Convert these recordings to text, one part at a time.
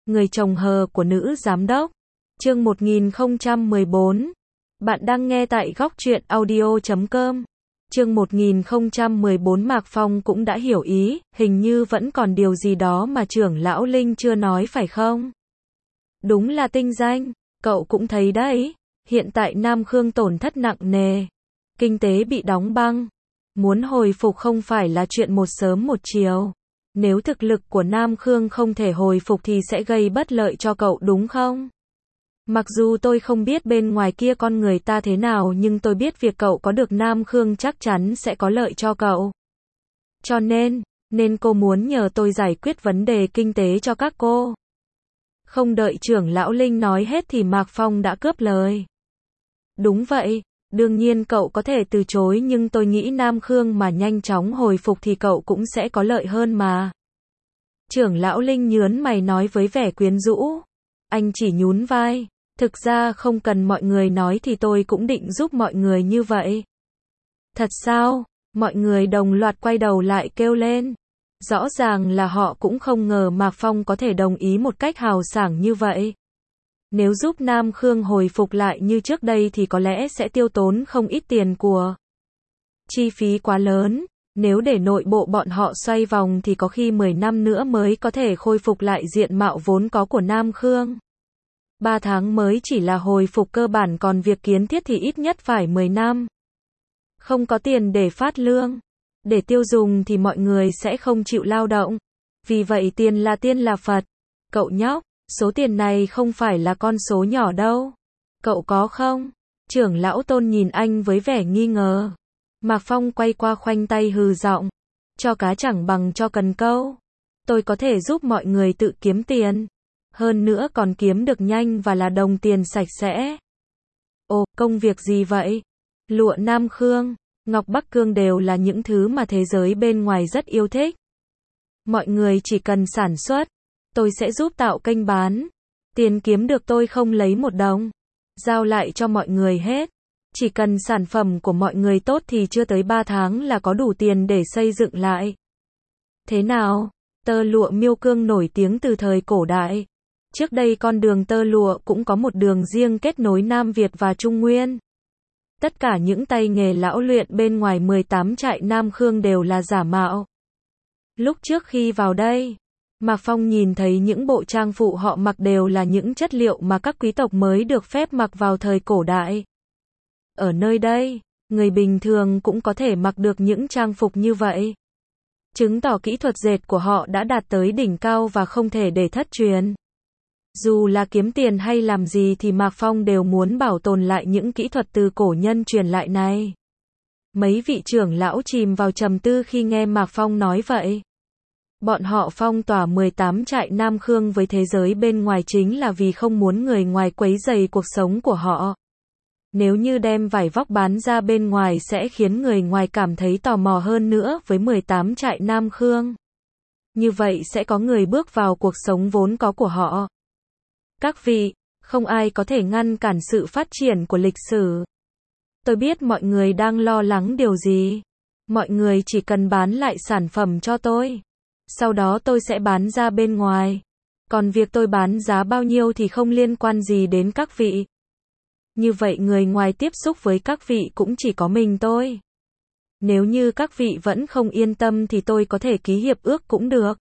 Người chồng hờ của nữ giám đốc. Chương 1014. Bạn đang nghe tại góc truyện audio.com. Chương 1014. Mạc Phong cũng đã hiểu ý, hình như vẫn còn điều gì đó mà trưởng lão Linh chưa nói phải không? Đúng là tinh danh, cậu cũng thấy đấy, hiện tại Nam Khương tổn thất nặng nề, kinh tế bị đóng băng, muốn hồi phục không phải là chuyện một sớm một chiều. Nếu thực lực của Nam Khương không thể hồi phục thì sẽ gây bất lợi cho cậu đúng không? Mặc dù tôi không biết bên ngoài kia con người ta thế nào nhưng tôi biết việc cậu có được Nam Khương chắc chắn sẽ có lợi cho cậu. Cho nên cô muốn nhờ tôi giải quyết vấn đề kinh tế cho các cô. Không đợi trưởng lão Linh nói hết thì Mạc Phong đã cướp lời. Đúng vậy, đương nhiên cậu có thể từ chối nhưng tôi nghĩ Nam Khương mà nhanh chóng hồi phục thì cậu cũng sẽ có lợi hơn mà. Trưởng lão Linh nhớn mày nói với vẻ quyến rũ. Anh chỉ nhún vai. Thực ra không cần mọi người nói thì tôi cũng định giúp mọi người như vậy. Thật sao? Mọi người đồng loạt quay đầu lại kêu lên. Rõ ràng là họ cũng không ngờ Mạc Phong có thể đồng ý một cách hào sảng như vậy. Nếu giúp Nam Khương hồi phục lại như trước đây thì có lẽ sẽ tiêu tốn không ít tiền của. Chi phí quá lớn, nếu để nội bộ bọn họ xoay vòng thì có khi 10 năm nữa mới có thể khôi phục lại diện mạo vốn có của Nam Khương. 3 tháng mới chỉ là hồi phục cơ bản còn việc kiến thiết thì ít nhất phải 10 năm. Không có tiền để phát lương, để tiêu dùng thì mọi người sẽ không chịu lao động. Vì vậy tiền là tiên là Phật. Cậu nhóc, số tiền này không phải là con số nhỏ đâu. Cậu có không? Trưởng lão Tôn nhìn anh với vẻ nghi ngờ. Mạc Phong quay qua khoanh tay hừ giọng. Cho cá chẳng bằng cho cần câu. Tôi có thể giúp mọi người tự kiếm tiền. Hơn nữa còn kiếm được nhanh và là đồng tiền sạch sẽ. Ồ, công việc gì vậy? Lụa Nam Khương, ngọc Bắc Cương đều là những thứ mà thế giới bên ngoài rất yêu thích. Mọi người chỉ cần sản xuất, tôi sẽ giúp tạo kênh bán. Tiền kiếm được tôi không lấy một đồng. Giao lại cho mọi người hết. Chỉ cần sản phẩm của mọi người tốt thì chưa tới 3 tháng là có đủ tiền để xây dựng lại. Thế nào? Tơ lụa Miêu Cương nổi tiếng từ thời cổ đại. Trước đây con đường tơ lụa cũng có một đường riêng kết nối Nam Việt và Trung Nguyên. Tất cả những tay nghề lão luyện bên ngoài 18 trại Nam Khương đều là giả mạo. Lúc trước khi vào đây, Mạc Phong nhìn thấy những bộ trang phụ họ mặc đều là những chất liệu mà các quý tộc mới được phép mặc vào thời cổ đại. Ở nơi đây, người bình thường cũng có thể mặc được những trang phục như vậy. Chứng tỏ kỹ thuật dệt của họ đã đạt tới đỉnh cao và không thể để thất truyền. Dù là kiếm tiền hay làm gì thì Mạc Phong đều muốn bảo tồn lại những kỹ thuật từ cổ nhân truyền lại này. Mấy vị trưởng lão chìm vào trầm tư khi nghe Mạc Phong nói vậy. Bọn họ phong tỏa 18 trại Nam Khương với thế giới bên ngoài chính là vì không muốn người ngoài quấy rầy cuộc sống của họ. Nếu như đem vải vóc bán ra bên ngoài sẽ khiến người ngoài cảm thấy tò mò hơn nữa với 18 trại Nam Khương. Như vậy sẽ có người bước vào cuộc sống vốn có của họ. Các vị, không ai có thể ngăn cản sự phát triển của lịch sử. Tôi biết mọi người đang lo lắng điều gì. Mọi người chỉ cần bán lại sản phẩm cho tôi. Sau đó tôi sẽ bán ra bên ngoài. Còn việc tôi bán giá bao nhiêu thì không liên quan gì đến các vị. Như vậy người ngoài tiếp xúc với các vị cũng chỉ có mình tôi. Nếu như các vị vẫn không yên tâm thì tôi có thể ký hiệp ước cũng được.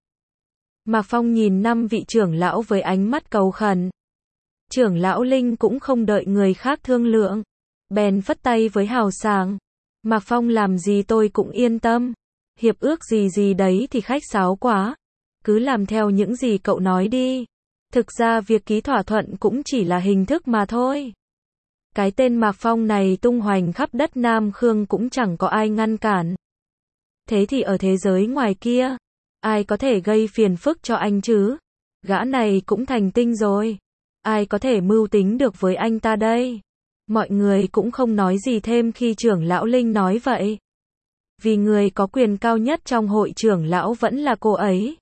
Mạc Phong nhìn 5 vị trưởng lão với ánh mắt cầu khẩn. Trưởng lão Linh cũng không đợi người khác thương lượng. Bèn phất tay với hào sảng. Mạc Phong làm gì tôi cũng yên tâm. Hiệp ước gì đấy thì khách sáo quá. Cứ làm theo những gì cậu nói đi. Thực ra việc ký thỏa thuận cũng chỉ là hình thức mà thôi. Cái tên Mạc Phong này tung hoành khắp đất Nam Khương cũng chẳng có ai ngăn cản. Thế thì ở thế giới ngoài kia, ai có thể gây phiền phức cho anh chứ? Gã này cũng thành tinh rồi. Ai có thể mưu tính được với anh ta đây? Mọi người cũng không nói gì thêm khi trưởng lão Linh nói vậy. Vì người có quyền cao nhất trong hội trưởng lão vẫn là cô ấy.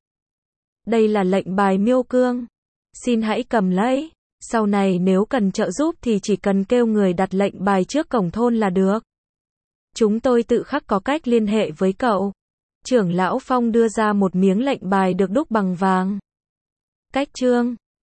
Đây là lệnh bài Miêu Cương. Xin hãy cầm lấy. Sau này nếu cần trợ giúp thì chỉ cần kêu người đặt lệnh bài trước cổng thôn là được. Chúng tôi tự khắc có cách liên hệ với cậu. Trưởng lão Phong đưa ra một miếng lệnh bài được đúc bằng vàng. Cách chương